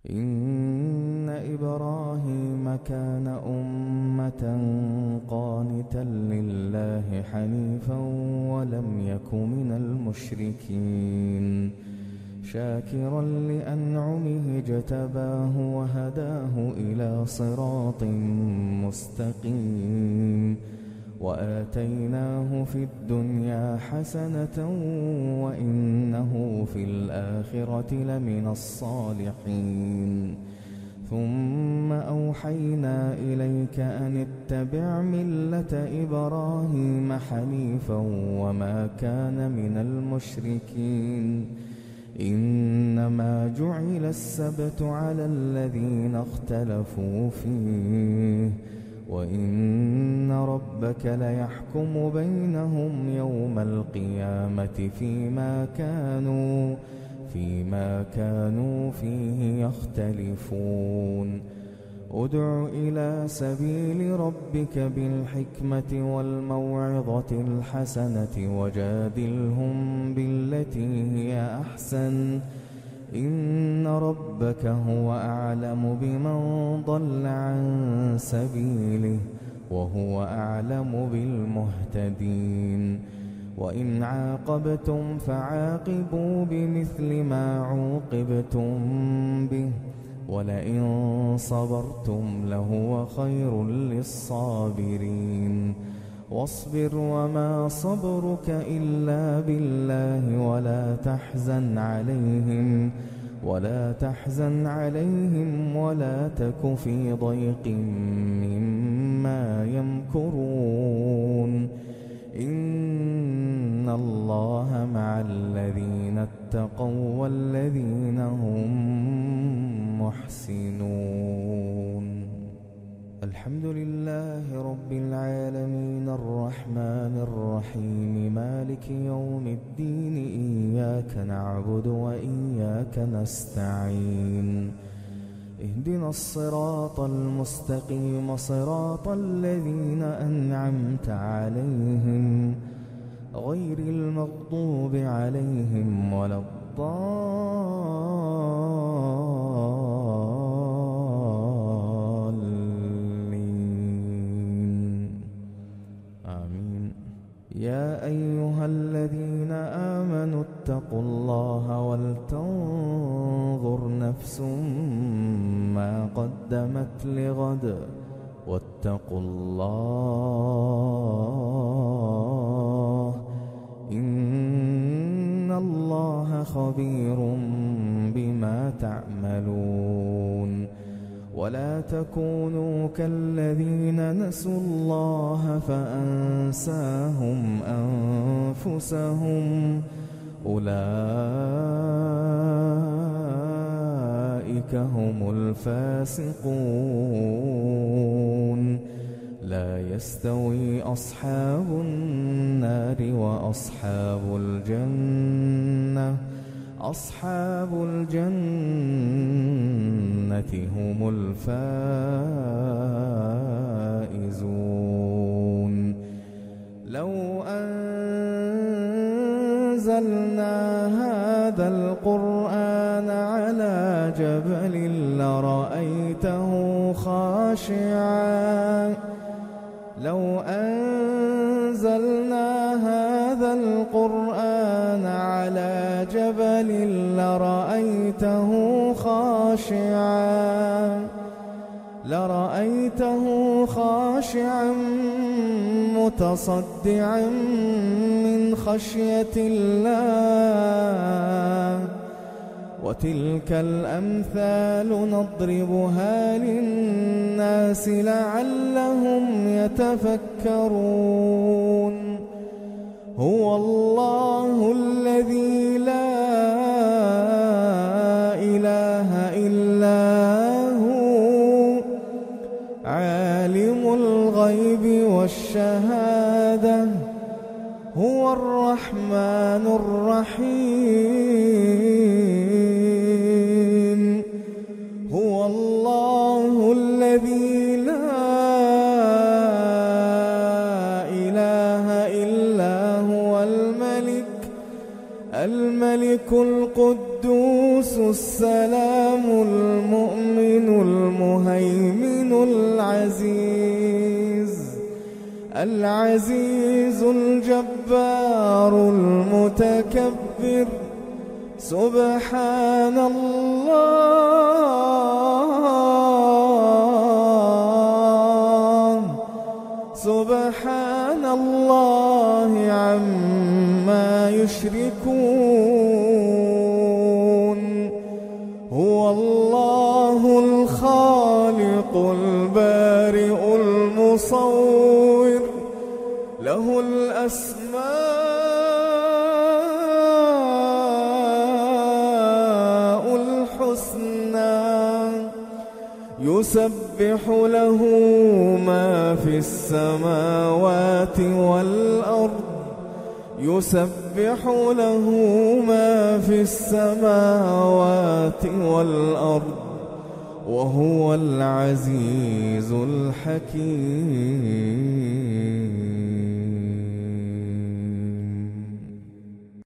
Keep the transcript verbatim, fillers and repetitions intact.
إن إبراهيم كان أمة قانتا لله حنيفا ولم يك من المشركين شاكرا لأنعمه اجتباه وهداه إلى صراط مستقيم وآتيناه في الدنيا حسنة وإنه في الآخرة لمن الصالحين ثم أوحينا إليك أن اتبع ملة إبراهيم حنيفا وما كان من المشركين إنما جعل السبت على الذين اختلفوا فيه وإن ربك ليحكم بينهم يوم القيامة فيما كانوا فيما كانوا فيه يختلفون ادع إلى سبيل ربك بالحكمة والموعظة الحسنة وجادلهم بالتي هي أحسن إن ربك هو أعلم بمن ضل عن سبيله وهو أعلم بالمهتدين وإن عاقبتم فعاقبوا بمثل ما عوقبتم به ولئن صبرتم لهو خير للصابرين واصبر وما صبرك إلا بالله ولا تحزن عليهم ولا تحزن عليهم ولا تك في ضيق مما يمكرون إن الله مع الذين اتقوا والذين هم محسنون الحمد لله رب العالمين الرحمن الرحيم مالك يوم الدين إياك نعبد وإياك نستعين اهدنا الصراط المستقيم صراط الذين أنعمت عليهم غير المغضوب عليهم ولا الضالين آمين يا أيها الذين آمنوا اتقوا الله ولتنظر نفس ما قدمت لغد واتقوا الله إن الله خبير بما تعملون ولا تكونوا كالذين نسوا الله فأنساهم أنفسهم أولئك هم الفاسقون لا يستوي أصحاب النار وأصحاب الجنة أصحاب الجنة هم الفائزون لو أنزلنا هذا القرآن على جبل لرأيته خاشعا لو أنزلنا هذا القرآن على جبل لرأيته خاشعا لرأيته خاشعا متصدعا من خشية الله وتلك الأمثال نضربها للناس لعلهم يتفكرون هو الله الذي لا إله إلا هو عالم الغيب والشهادة هو الرحمن الرحيم هو الله الذي لا إله إلا هو الملك الملك القدوس السلام المؤمن العزيز الجبار المتكبر. سبحان الله سبحان الله عما يشركون. هو الله الخالق البارئ المصور، له الأسماء الحسنى، يسبح له ما في السماوات والأرض يسبح له ما في السماوات والأرض وهو العزيز الحكيم.